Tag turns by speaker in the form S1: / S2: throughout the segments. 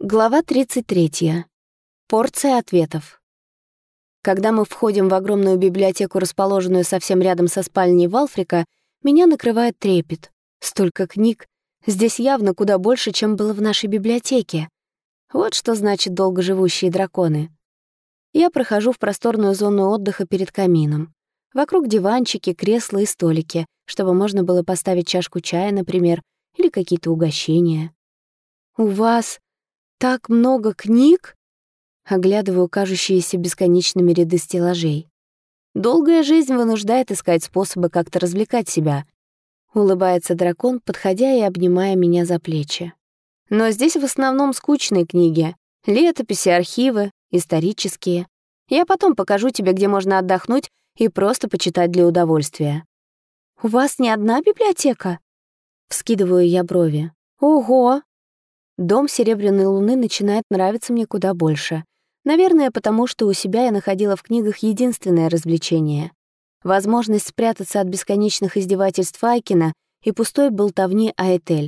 S1: Глава 33. Порция ответов. Когда мы входим в огромную библиотеку, расположенную совсем рядом со спальней Валфрика, меня накрывает трепет. Столько книг. Здесь явно куда больше, чем было в нашей библиотеке. Вот что значит долгоживущие драконы. Я прохожу в просторную зону отдыха перед камином. Вокруг диванчики, кресла и столики, чтобы можно было поставить чашку чая, например, или какие-то угощения. «У вас так много книг?» Оглядываю кажущиеся бесконечными ряды стеллажей. «Долгая жизнь вынуждает искать способы как-то развлекать себя», — улыбается дракон, подходя и обнимая меня за плечи. «Но здесь в основном скучные книги. Летописи, архивы, исторические. Я потом покажу тебе, где можно отдохнуть и просто почитать для удовольствия». «У вас не одна библиотека?» Вскидываю я брови. «Ого!» Дом Серебряной Луны начинает нравиться мне куда больше. Наверное, потому что у себя я находила в книгах единственное развлечение — возможность спрятаться от бесконечных издевательств Айкина и пустой болтовни Аэтель.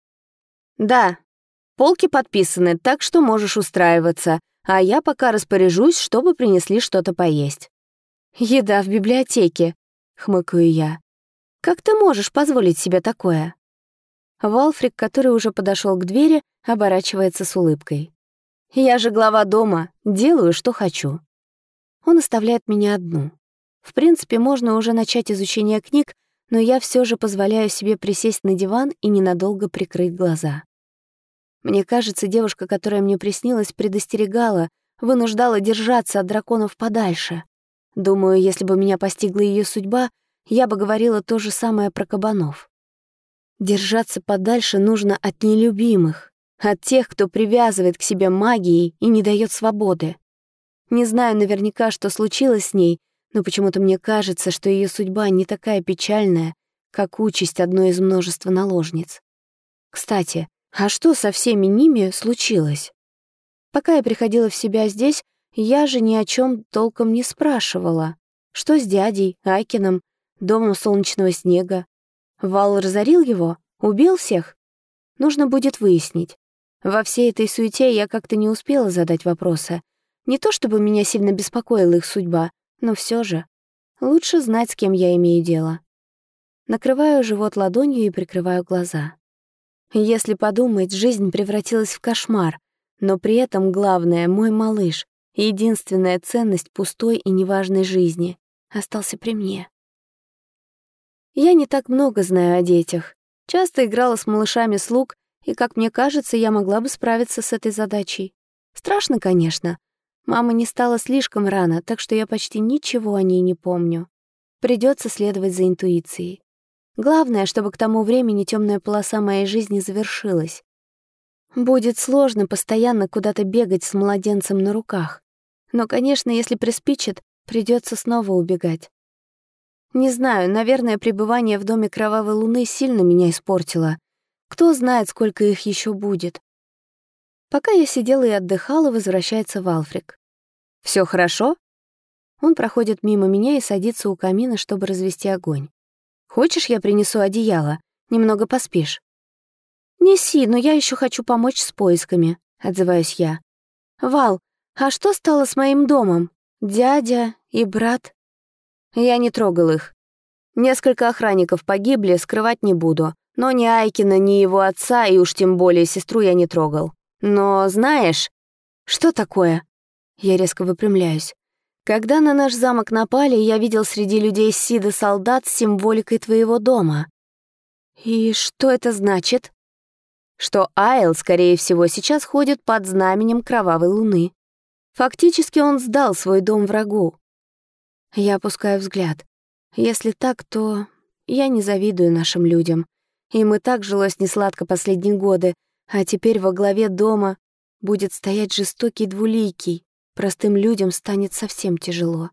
S1: «Да, полки подписаны, так что можешь устраиваться, а я пока распоряжусь, чтобы принесли что-то поесть». «Еда в библиотеке», — хмыкаю я. «Как ты можешь позволить себе такое?» Валфрик, который уже подошел к двери, оборачивается с улыбкой. «Я же глава дома, делаю, что хочу». Он оставляет меня одну. В принципе, можно уже начать изучение книг, но я все же позволяю себе присесть на диван и ненадолго прикрыть глаза. Мне кажется, девушка, которая мне приснилась, предостерегала, вынуждала держаться от драконов подальше. Думаю, если бы меня постигла ее судьба, я бы говорила то же самое про кабанов. Держаться подальше нужно от нелюбимых, от тех, кто привязывает к себе магией и не дает свободы. Не знаю наверняка, что случилось с ней, но почему-то мне кажется, что ее судьба не такая печальная, как участь одной из множества наложниц. Кстати, а что со всеми ними случилось? Пока я приходила в себя здесь, я же ни о чем толком не спрашивала. Что с дядей, Айкином, домом солнечного снега? Вал разорил его? Убил всех? Нужно будет выяснить. Во всей этой суете я как-то не успела задать вопросы. Не то чтобы меня сильно беспокоила их судьба, но все же. Лучше знать, с кем я имею дело. Накрываю живот ладонью и прикрываю глаза. Если подумать, жизнь превратилась в кошмар, но при этом главное — мой малыш, единственная ценность пустой и неважной жизни, остался при мне. Я не так много знаю о детях. Часто играла с малышами слуг, и, как мне кажется, я могла бы справиться с этой задачей. Страшно, конечно. Мама не стала слишком рано, так что я почти ничего о ней не помню. Придется следовать за интуицией. Главное, чтобы к тому времени темная полоса моей жизни завершилась. Будет сложно постоянно куда-то бегать с младенцем на руках. Но, конечно, если приспичит, придется снова убегать. Не знаю, наверное, пребывание в доме Кровавой Луны сильно меня испортило. Кто знает, сколько их еще будет. Пока я сидела и отдыхала, возвращается Валфрик. «Всё хорошо?» Он проходит мимо меня и садится у камина, чтобы развести огонь. «Хочешь, я принесу одеяло? Немного поспишь?» «Неси, но я еще хочу помочь с поисками», — отзываюсь я. «Вал, а что стало с моим домом? Дядя и брат?» Я не трогал их. Несколько охранников погибли, скрывать не буду. Но ни Айкина, ни его отца, и уж тем более сестру я не трогал. Но знаешь... Что такое? Я резко выпрямляюсь. Когда на наш замок напали, я видел среди людей Сида солдат с символикой твоего дома. И что это значит? Что Айл, скорее всего, сейчас ходит под знаменем Кровавой Луны. Фактически он сдал свой дом врагу. Я опускаю взгляд. Если так, то я не завидую нашим людям. Им и так жилось несладко последние годы, а теперь во главе дома будет стоять жестокий двуликий. Простым людям станет совсем тяжело.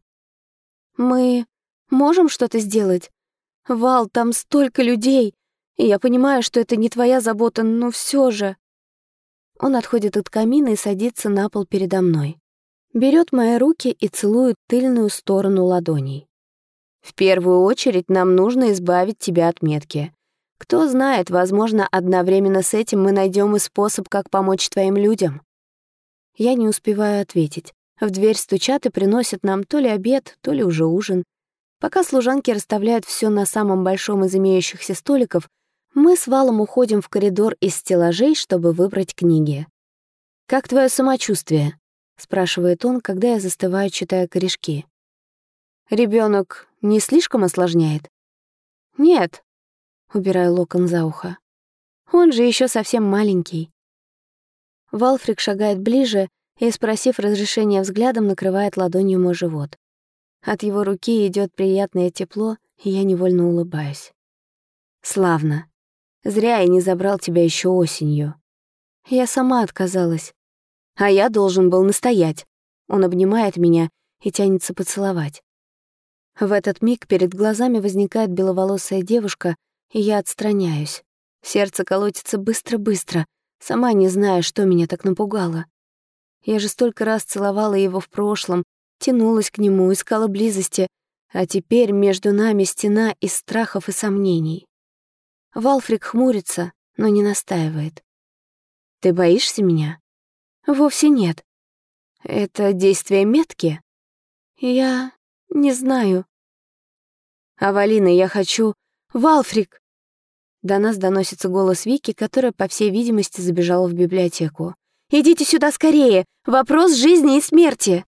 S1: Мы можем что-то сделать? Вал, там столько людей, и я понимаю, что это не твоя забота, но все же. Он отходит от камина и садится на пол передо мной. Берет мои руки и целует тыльную сторону ладоней. «В первую очередь нам нужно избавить тебя от метки. Кто знает, возможно, одновременно с этим мы найдем и способ, как помочь твоим людям. Я не успеваю ответить. В дверь стучат и приносят нам то ли обед, то ли уже ужин. Пока служанки расставляют все на самом большом из имеющихся столиков, мы с Валом уходим в коридор из стеллажей, чтобы выбрать книги. «Как твое самочувствие?» — спрашивает он, когда я застываю, читая корешки. «Ребенок не слишком осложняет?» «Нет», — убираю локон за ухо. «Он же еще совсем маленький». Валфрик шагает ближе и, спросив разрешения взглядом, накрывает ладонью мой живот. От его руки идет приятное тепло, и я невольно улыбаюсь. «Славно. Зря я не забрал тебя еще осенью. Я сама отказалась. А я должен был настоять». Он обнимает меня и тянется поцеловать. В этот миг перед глазами возникает беловолосая девушка, и я отстраняюсь. Сердце колотится быстро-быстро, сама не зная, что меня так напугало. Я же столько раз целовала его в прошлом, тянулась к нему, искала близости, а теперь между нами стена из страхов и сомнений. Валфрик хмурится, но не настаивает. «Ты боишься меня?» «Вовсе нет. Это действие метки?» «Я не знаю». «Авалина, я хочу...» «Валфрик!» До нас доносится голос Вики, которая, по всей видимости, забежала в библиотеку. «Идите сюда скорее! Вопрос жизни и смерти!»